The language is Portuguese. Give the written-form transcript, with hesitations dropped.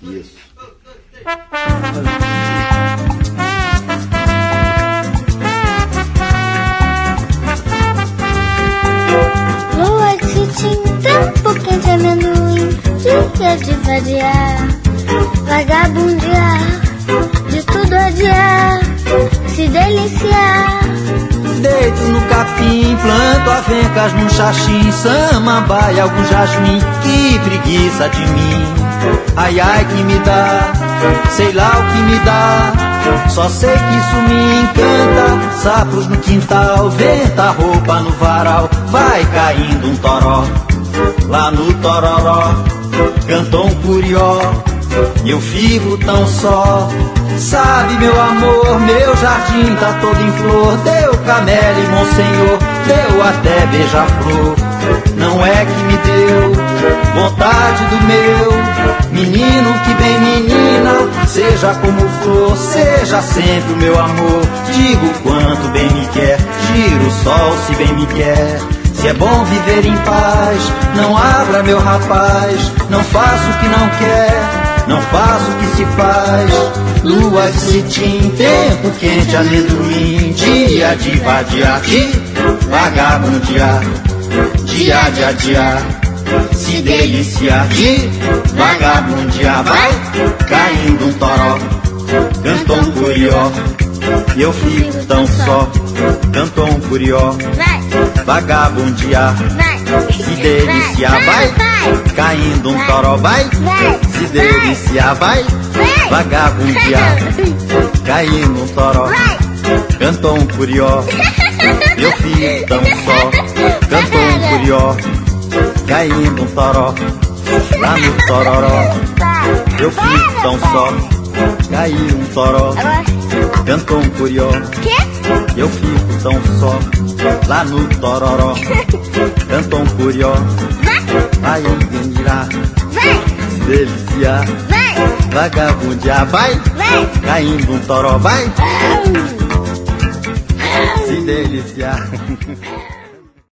Isso. Lua que tinha tempo quente, amendoim, dia de vadiar, vagabundear, de tudo adiar, se deliciar. Deito no capim, planto avencas num xaxim, samambaia, algum jasmim, que preguiça de mim. Ai, ai, que me dá, sei lá o que me dá, só sei que isso me encanta. Sapos no quintal, venta roupa no varal, vai caindo um toró, lá no tororó, cantou um curió, e eu fico tão só. Sabe, meu amor, meu jardim tá todo em flor, deu camélia e monsenhor, deu até beija-flor. Não é que me deu vontade do meu menino, que bem menina, seja como for, seja sempre o meu amor. Digo quanto bem me quer, gira o sol se bem me quer. Se é bom viver em paz, não abra, meu rapaz, não faça o que não quer, não faço o que se faz. Lua de cetim, tempo quente, amendoim, dia de vadiar, de vagabundear, dia de adiar, se deliciar, de vagabundear. Vai caindo um toró, cantou um curió, e eu fico tão só. Cantou um curió, vagabundear, se deliciar. Vai caindo um toró, vai se deliciar. Vai vagabundear, caindo um toró, cantou um curió, eu fico tão só. Cantou um curió, caindo um toró, lá no tororó, eu fico tão só. Caiu um toró, cantou um curió, eu fico tão só. Lá no tororó, cantou um curió, vai entenderá, se deliciar, vagabundear. Vai caindo um toró, vai se deliciar.